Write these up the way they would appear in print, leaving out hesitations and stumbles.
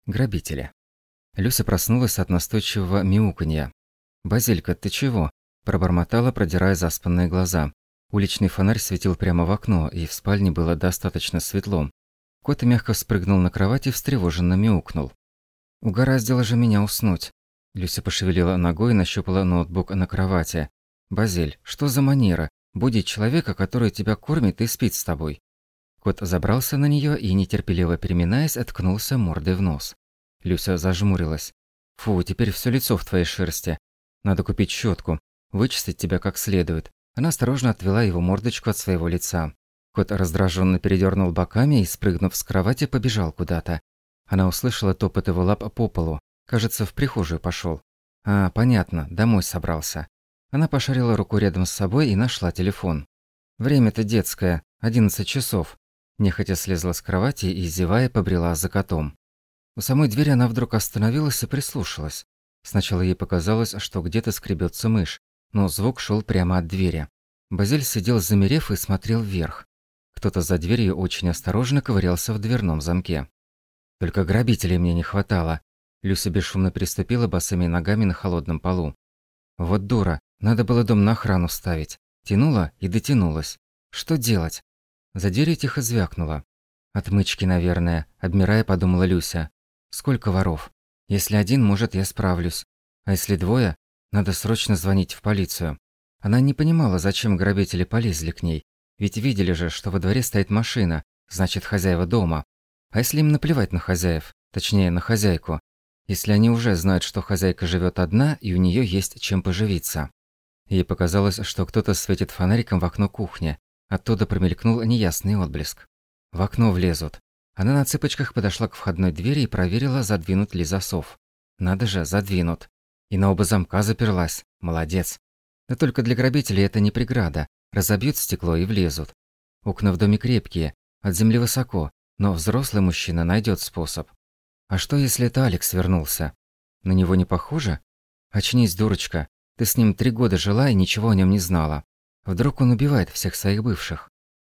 Грабители. Люся проснулась от настойчивого мяуканья. «Базилька, ты чего?» – пробормотала, продирая заспанные глаза. Уличный фонарь светил прямо в окно, и в спальне было достаточно светло. Кот мягко спрыгнул на кровать и встревоженно мяукнул. «Угораздило же меня уснуть». Люся пошевелила ногой и нащупала ноутбук на кровати. «Базиль, что за манера? Будить человека, который тебя кормит и спит с тобой». Кот забрался на нее и, нетерпеливо переминаясь, откнулся мордой в нос. Люся зажмурилась. «Фу, теперь все лицо в твоей шерсти. Надо купить щетку, вычистить тебя как следует». Она осторожно отвела его мордочку от своего лица. Кот раздраженно передернул боками и, спрыгнув с кровати, побежал куда-то. Она услышала топот его лап по полу. Кажется, в прихожую пошел. А, понятно, домой собрался. Она пошарила руку рядом с собой и нашла телефон. Время-то детское, 11 часов. Нехотя слезла с кровати и, зевая, побрела за котом. У самой двери она вдруг остановилась и прислушалась. Сначала ей показалось, что где-то скребется мышь, но звук шел прямо от двери. Базиль сидел, замерев, и смотрел вверх. Кто-то за дверью очень осторожно ковырялся в дверном замке. Только грабителей мне не хватало. Люся бесшумно переступила босыми ногами на холодном полу. Вот дура, надо было дом на охрану ставить. Тянула и дотянулась. Что делать? За дверью тихо звякнуло. Отмычки, наверное, обмирая, подумала Люся. Сколько воров? Если один, может, я справлюсь. А если двое, надо срочно звонить в полицию. Она не понимала, зачем грабители полезли к ней. Ведь видели же, что во дворе стоит машина, значит, хозяева дома. А если им наплевать на хозяев, точнее, на хозяйку? Если они уже знают, что хозяйка живет одна и у нее есть чем поживиться. Ей показалось, что кто-то светит фонариком в окно кухни. Оттуда промелькнул неясный отблеск. В окно влезут. Она на цыпочках подошла к входной двери и проверила, задвинут ли засов. Надо же, задвинут. И на оба замка заперлась. Молодец. Да только для грабителей это не преграда. Разобьют стекло и влезут. Окна в доме крепкие, от земли высоко, но взрослый мужчина найдет способ. А что, если это Алекс вернулся? На него не похоже? Очнись, дурочка. Ты с ним 3 года жила и ничего о нем не знала. Вдруг он убивает всех своих бывших?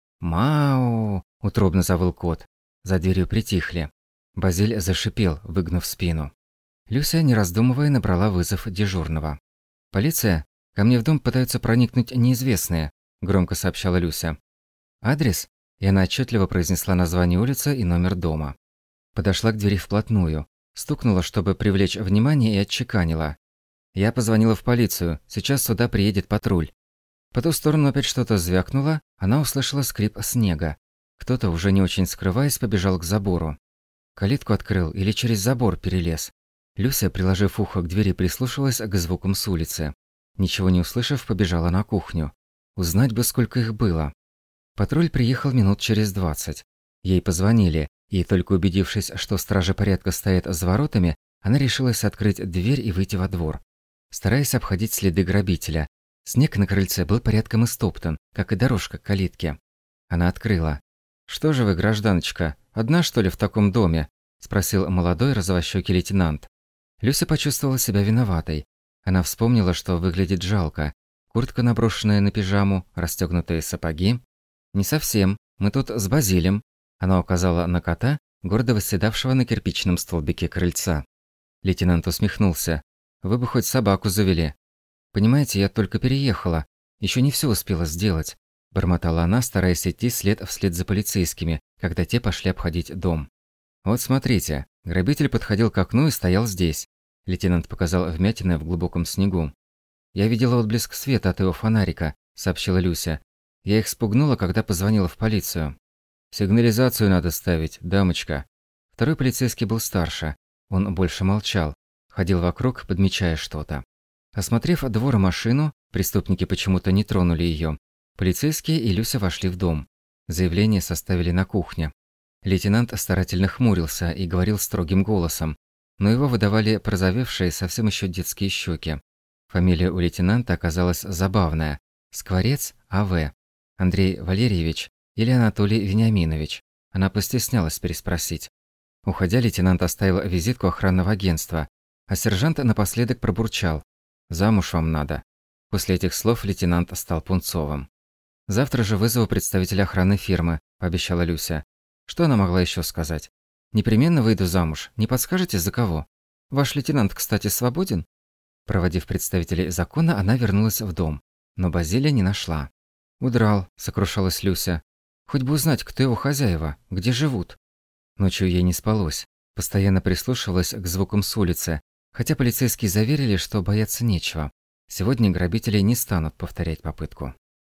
«Мау!» – утробно завыл кот. За дверью притихли. Базиль зашипел, выгнув спину. Люся, не раздумывая, набрала вызов дежурного. «Полиция? Ко мне в дом пытаются проникнуть неизвестные», – громко сообщала Люся. «Адрес?» И она отчетливо произнесла название улицы и номер дома. Подошла к двери вплотную, стукнула, чтобы привлечь внимание, и отчеканила. «Я позвонила в полицию, сейчас сюда приедет патруль». По ту сторону опять что-то звякнуло, она услышала скрип снега. Кто-то, уже не очень скрываясь, побежал к забору. Калитку открыл или через забор перелез. Люся, приложив ухо к двери, прислушалась к звукам с улицы. Ничего не услышав, побежала на кухню. Узнать бы, сколько их было. Патруль приехал минут через 20. Ей позвонили, и только убедившись, что стражи порядка стоят за воротами, она решилась открыть дверь и выйти во двор. Стараясь обходить следы грабителя, снег на крыльце был порядком истоптан, как и дорожка к калитке. Она открыла. «Что же вы, гражданочка, одна, что ли, в таком доме?» – спросил молодой розовощёкий лейтенант. Люся почувствовала себя виноватой. Она вспомнила, что выглядит жалко. Куртка, наброшенная на пижаму, расстёгнутые сапоги. «Не совсем. Мы тут с Базилем». Она указала на кота, гордо восседавшего на кирпичном столбике крыльца. Лейтенант усмехнулся. «Вы бы хоть собаку завели». «Понимаете, я только переехала. Ещё не всё успела сделать», – бормотала она, стараясь идти вслед за полицейскими, когда те пошли обходить дом. «Вот смотрите». Грабитель подходил к окну и стоял здесь. Лейтенант показал вмятины в глубоком снегу. «Я видела отблеск света от его фонарика», – сообщила Люся. «Я их спугнула, когда позвонила в полицию». «Сигнализацию надо ставить, дамочка». Второй полицейский был старше. Он больше молчал. Ходил вокруг, подмечая что-то. Осмотрев двор и машину, преступники почему-то не тронули ее. Полицейские и Люся вошли в дом. Заявление составили на кухне. Лейтенант старательно хмурился и говорил строгим голосом, но его выдавали порозовевшие совсем еще детские щеки. Фамилия у лейтенанта оказалась забавная – Скворец А.В. Андрей Валерьевич или Анатолий Вениаминович. Она постеснялась переспросить. Уходя, лейтенант оставил визитку охранного агентства, а сержант напоследок пробурчал: «Замуж вам надо». После этих слов лейтенант стал пунцовым. «Завтра же вызову представителя охранной фирмы», – пообещала Люся. Что она могла еще сказать? Непременно выйду замуж. Не подскажете, за кого? Ваш лейтенант, кстати, свободен?» Проводив представителей закона, она вернулась в дом, но Базилия не нашла. «Удрал», – сокрушалась Люся. «Хоть бы узнать, кто его хозяева, где живут». Ночью ей не спалось. Постоянно прислушивалась к звукам с улицы, хотя полицейские заверили, что бояться нечего. Сегодня грабители не станут повторять попытку.